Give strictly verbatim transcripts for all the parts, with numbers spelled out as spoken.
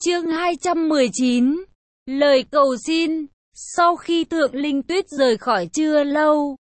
Chương hai trăm mười chín. Lời cầu xin. Sau khi Thượng Linh Tuyết rời khỏi chưa lâu,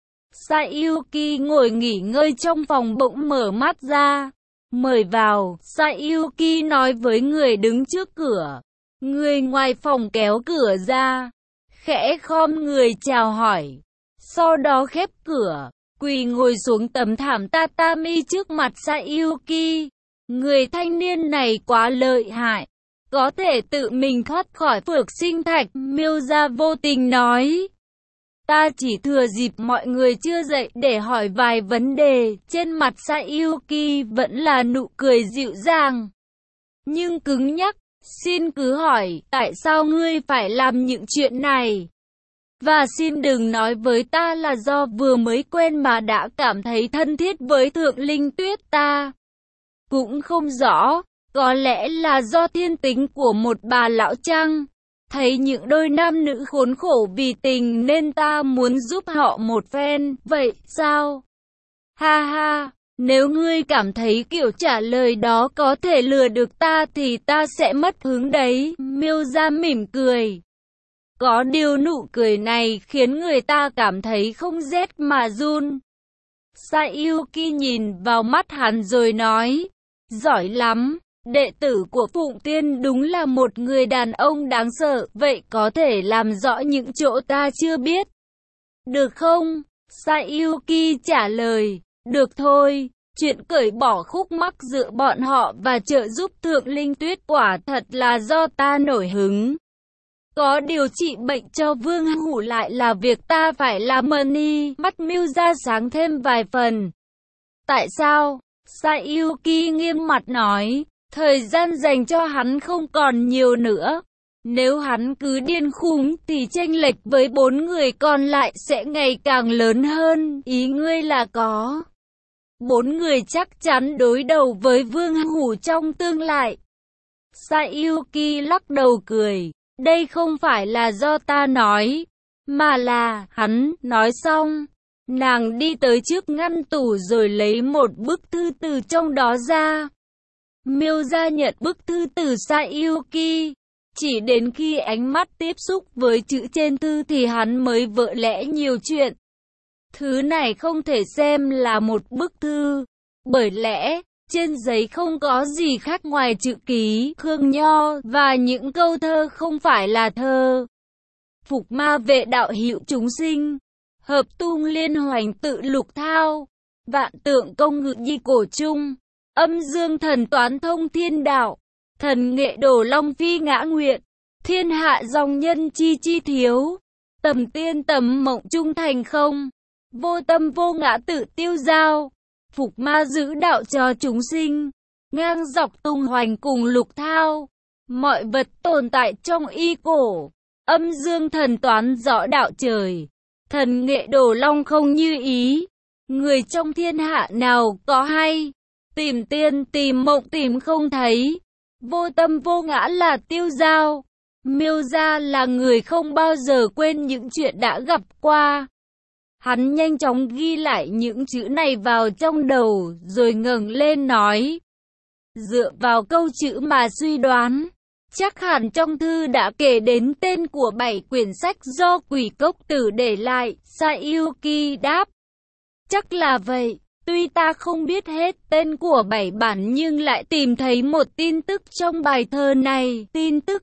Sayuki ngồi nghỉ ngơi trong phòng bỗng mở mắt ra. Mời vào, Sayuki nói với người đứng trước cửa. Người ngoài phòng kéo cửa ra, khẽ khom người chào hỏi. Sau đó khép cửa, quỳ ngồi xuống tấm thảm tatami trước mặt Sayuki. Người thanh niên này quá lợi hại, có thể tự mình thoát khỏi phược sinh thạch, Miuza vô tình nói. Ta chỉ thừa dịp mọi người chưa dậy để hỏi vài vấn đề. Trên mặt Sayuki vẫn là nụ cười dịu dàng, nhưng cứng nhắc. Xin cứ hỏi, tại sao ngươi phải làm những chuyện này? Và xin đừng nói với ta là do vừa mới quen mà đã cảm thấy thân thiết với Thượng Linh Tuyết. Ta cũng không rõ, có lẽ là do thiên tính của một bà lão chăng? Thấy những đôi nam nữ khốn khổ vì tình nên ta muốn giúp họ một phen, vậy sao? Ha ha, nếu ngươi cảm thấy kiểu trả lời đó có thể lừa được ta thì ta sẽ mất hứng đấy. Miuza mỉm cười. Có điều nụ cười này khiến người ta cảm thấy không rét mà run. Sayuki nhìn vào mắt hắn rồi nói, giỏi lắm. Đệ tử của Phụng Tiên đúng là một người đàn ông đáng sợ, vậy có thể làm rõ những chỗ ta chưa biết, được không? Sayuki trả lời, được thôi, chuyện cởi bỏ khúc mắc giữa bọn họ và trợ giúp Thượng Linh Tuyết quả thật là do ta nổi hứng. Có điều trị bệnh cho Vương Hủ lại là việc ta phải làm. Mani, mắt Miuza sáng thêm vài phần. Tại sao? Sayuki nghiêm mặt nói. Thời gian dành cho hắn không còn nhiều nữa. Nếu hắn cứ điên khùng thì chênh lệch với bốn người còn lại sẽ ngày càng lớn hơn. Ý ngươi là có bốn người chắc chắn đối đầu với Vương Hủ trong tương lai. Sayuki lắc đầu cười. Đây không phải là do ta nói, mà là hắn. Nói xong, nàng đi tới trước ngăn tủ rồi lấy một bức thư từ trong đó ra. Miuza nhận bức thư từ Sayuki. Chỉ đến khi ánh mắt tiếp xúc với chữ trên thư thì hắn mới vỡ lẽ nhiều chuyện. Thứ này không thể xem là một bức thư, bởi lẽ trên giấy không có gì khác ngoài chữ ký Khương Nho và những câu thơ không phải là thơ. Phục ma vệ đạo hữu chúng sinh, hợp tung liên hoành tự lục thao, vạn tượng công ngự nhi cổ trung. Âm dương thần toán thông thiên đạo, thần nghệ đổ long phi ngã nguyện, thiên hạ dòng nhân chi chi thiếu, tầm tiên tầm mộng trung thành không, vô tâm vô ngã tự tiêu giao, phục ma giữ đạo cho chúng sinh, ngang dọc tung hoành cùng lục thao, mọi vật tồn tại trong y cổ, âm dương thần toán rõ đạo trời, thần nghệ đổ long không như ý, người trong thiên hạ nào có hay. Tìm tiên tìm mộng tìm không thấy, vô tâm vô ngã là tiêu dao. Miuza là người không bao giờ quên những chuyện đã gặp qua. Hắn nhanh chóng ghi lại những chữ này vào trong đầu rồi ngẩng lên nói. Dựa vào câu chữ mà suy đoán, chắc hẳn trong thư đã kể đến tên của bảy quyển sách do Quỷ Cốc Tử để lại. Sayuki đáp. Chắc là vậy. Tuy ta không biết hết tên của bảy bản nhưng lại tìm thấy một tin tức trong bài thơ này. Tin tức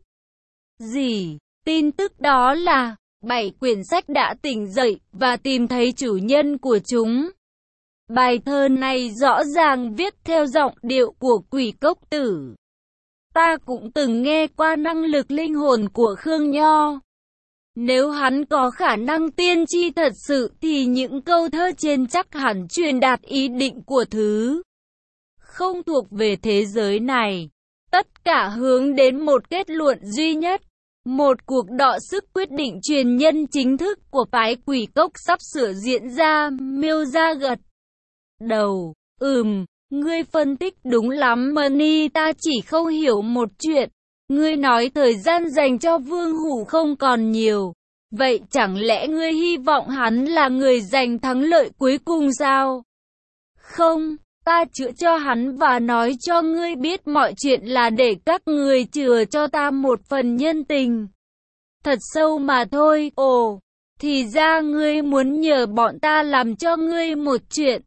gì? Tin tức đó là bảy quyển sách đã tỉnh dậy và tìm thấy chủ nhân của chúng. Bài thơ này rõ ràng viết theo giọng điệu của Quỷ Cốc Tử. Ta cũng từng nghe qua năng lực linh hồn của Khương Nho. Nếu hắn có khả năng tiên tri thật sự thì những câu thơ trên chắc hẳn truyền đạt ý định của thứ không thuộc về thế giới này. Tất cả hướng đến một kết luận duy nhất. Một cuộc đọ sức quyết định truyền nhân chính thức của phái Quỷ Cốc sắp sửa diễn ra. Miuza gật đầu. Ừm, ngươi phân tích đúng lắm Mani, ta chỉ không hiểu một chuyện. Ngươi nói thời gian dành cho Vương Hủ không còn nhiều. Vậy chẳng lẽ ngươi hy vọng hắn là người giành thắng lợi cuối cùng sao? Không, Ta chữa cho hắn và nói cho ngươi biết mọi chuyện là để các người chừa cho ta một phần nhân tình. Thật sâu mà thôi. Ồ, thì ra ngươi muốn nhờ bọn ta làm cho ngươi một chuyện.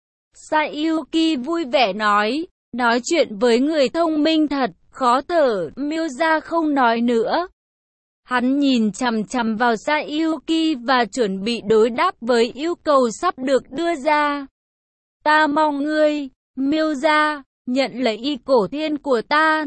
Sayuki vui vẻ nói, nói chuyện với người thông minh thật, khó thở. Miuza không nói nữa. Hắn nhìn chằm chằm vào Sayuki và chuẩn bị đối đáp với yêu cầu sắp được đưa ra. Ta mong ngươi, Miuza, nhận lấy y cổ thiên của ta.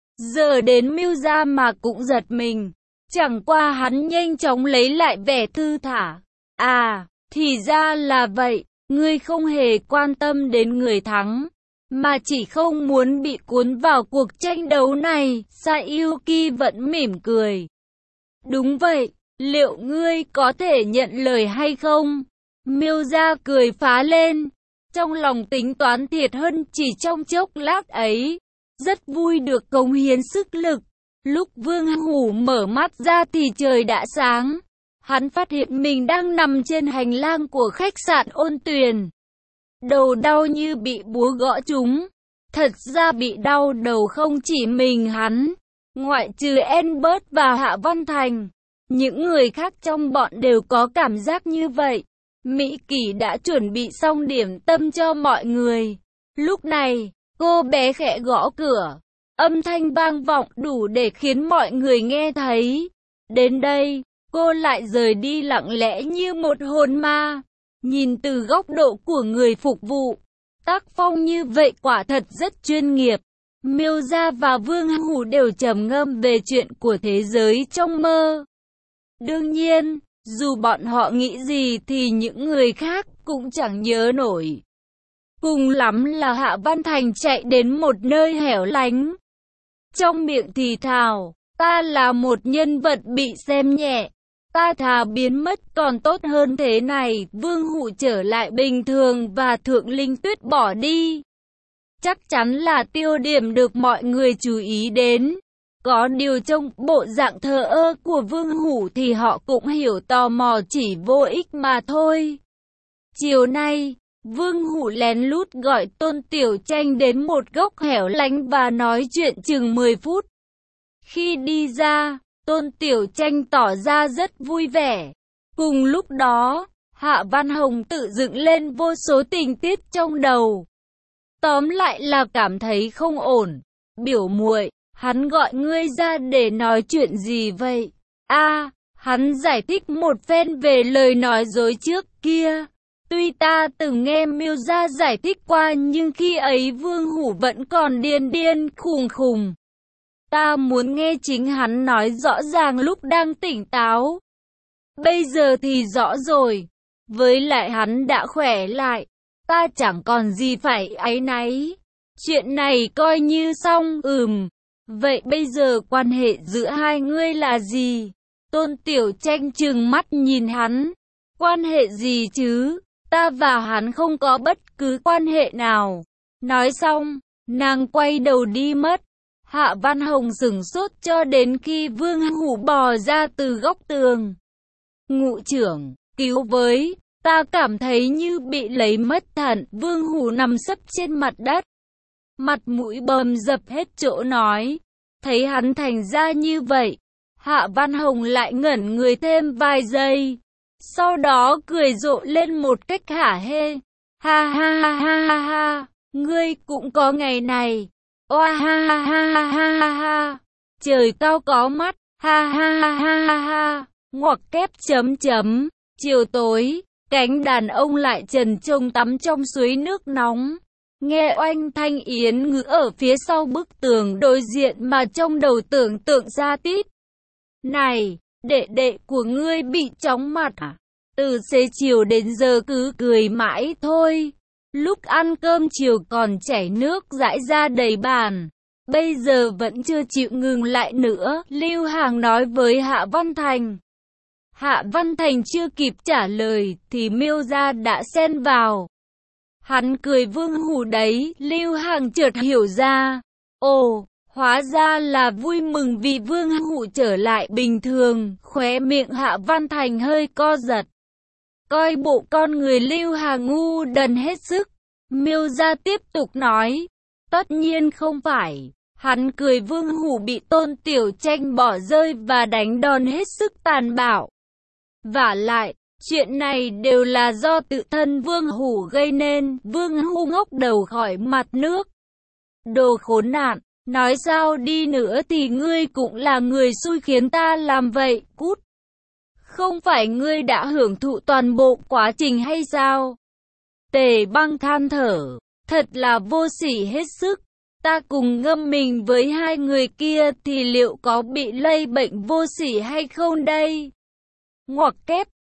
Giờ đến Miuza mà cũng giật mình. Chẳng qua hắn nhanh chóng lấy lại vẻ thư thả. À, thì ra là vậy, ngươi không hề quan tâm đến người thắng, mà chỉ không muốn bị cuốn vào cuộc tranh đấu này. Sayuki vẫn mỉm cười. Đúng vậy, liệu ngươi có thể nhận lời hay không? Miuza cười phá lên. Trong lòng tính toán thiệt hơn chỉ trong chốc lát ấy. Rất vui được cống hiến sức lực. Lúc Vương Hủ mở mắt ra thì trời đã sáng. Hắn phát hiện mình đang nằm trên hành lang của khách sạn Ôn Tuyền. Đầu đau như bị búa gõ trúng. Thật ra bị đau đầu không chỉ mình hắn. Ngoại trừ Albert và Hạ Văn Thành, những người khác trong bọn đều có cảm giác như vậy. Mỹ Kỳ đã chuẩn bị xong điểm tâm cho mọi người. Lúc này, cô bé khẽ gõ cửa. Âm thanh vang vọng đủ để khiến mọi người nghe thấy. Đến đây, cô lại rời đi lặng lẽ như một hồn ma. Nhìn từ góc độ của người phục vụ, tác phong như vậy quả thật rất chuyên nghiệp. Miuza và Vương Hủ đều trầm ngâm về chuyện của thế giới trong mơ. Đương nhiên, dù bọn họ nghĩ gì thì những người khác cũng chẳng nhớ nổi. Cùng lắm là Hạ Văn Thành chạy đến một nơi hẻo lánh. Trong miệng thì thào, ta là một nhân vật bị xem nhẹ. Ta thà biến mất còn tốt hơn thế này. Vương Hủ trở lại bình thường và Thượng Linh Tuyết bỏ đi. Chắc chắn là tiêu điểm được mọi người chú ý đến. Có điều trong bộ dạng thờ ơ của Vương Hủ thì họ cũng hiểu tò mò chỉ vô ích mà thôi. Chiều nay, Vương Hủ lén lút gọi Tôn Tiểu Tranh đến một góc hẻo lánh và nói chuyện chừng mười phút. Khi đi ra, Tôn Tiểu Tranh tỏ ra rất vui vẻ. Cùng lúc đó, Hạ Văn Hồng tự dựng lên vô số tình tiết trong đầu. Tóm lại là cảm thấy không ổn. Biểu muội, hắn gọi ngươi ra để nói chuyện gì vậy? A, à, hắn giải thích một phen về lời nói dối trước kia. Tuy ta từng nghe Miuza giải thích qua nhưng khi ấy Vương Hủ vẫn còn điên điên khùng khùng. Ta muốn nghe chính hắn nói rõ ràng lúc đang tỉnh táo. Bây giờ thì rõ rồi. Với lại hắn đã khỏe lại. Ta chẳng còn gì phải áy náy. Chuyện này coi như xong. Ừm. Vậy bây giờ quan hệ giữa hai ngươi là gì? Tôn Tiểu Tranh trừng mắt nhìn hắn. Quan hệ gì chứ? Ta và hắn không có bất cứ quan hệ nào. Nói xong, nàng quay đầu đi mất. Hạ Văn Hồng sửng sốt cho đến khi Vương Hủ bò ra từ góc tường. Ngụ trưởng, cứu với, ta cảm thấy như bị lấy mất thận. Vương Hủ nằm sấp trên mặt đất. Mặt mũi bầm dập hết chỗ nói. Thấy hắn thành ra như vậy, Hạ Văn Hồng lại ngẩn người thêm vài giây. Sau đó cười rộ lên một cách hả hê. Ha ha ha ha ha ha, ngươi cũng có ngày này. Oa ha ha ha ha ha ha ha. Trời cao có mắt. Ha ha ha ha ha ha. Ngoặc kép chấm chấm. Chiều tối, cánh đàn ông lại trần trông tắm trong suối nước nóng. Nghe oanh thanh yến ngữ ở phía sau bức tường đối diện mà trong đầu tưởng tượng ra tít. Này, đệ đệ của ngươi bị chóng mặt à? Từ xế chiều đến giờ cứ cười mãi thôi. Lúc ăn cơm chiều còn chảy nước rãi ra đầy bàn. Bây giờ vẫn chưa chịu ngừng lại nữa. Lưu Hàng nói với Hạ Văn Thành. Hạ Văn Thành chưa kịp trả lời thì Miuza đã xen vào. Hắn cười Vương Hủ đấy. Lưu Hàng chợt hiểu ra. Ồ, hóa ra là vui mừng vì Vương Hủ trở lại bình thường. Khóe miệng Hạ Văn Thành hơi co giật. Coi bộ con người Lưu Hàng ngu đần hết sức. Miêu Gia tiếp tục nói, tất nhiên không phải. Hắn cười. Vương Hủ bị Tôn Tiểu Tranh bỏ rơi và đánh đòn hết sức tàn bạo. Vả lại, chuyện này đều là do tự thân Vương Hủ gây nên. Vương Hủ ngóc đầu khỏi mặt nước. Đồ khốn nạn, nói sao đi nữa thì ngươi cũng là người xui khiến ta làm vậy, cút. Không phải ngươi đã hưởng thụ toàn bộ quá trình hay sao? Tề Băng than thở, thật là vô sỉ hết sức. Ta cùng ngâm mình với hai người kia thì liệu có bị lây bệnh vô sỉ hay không đây? Ngoặc kép.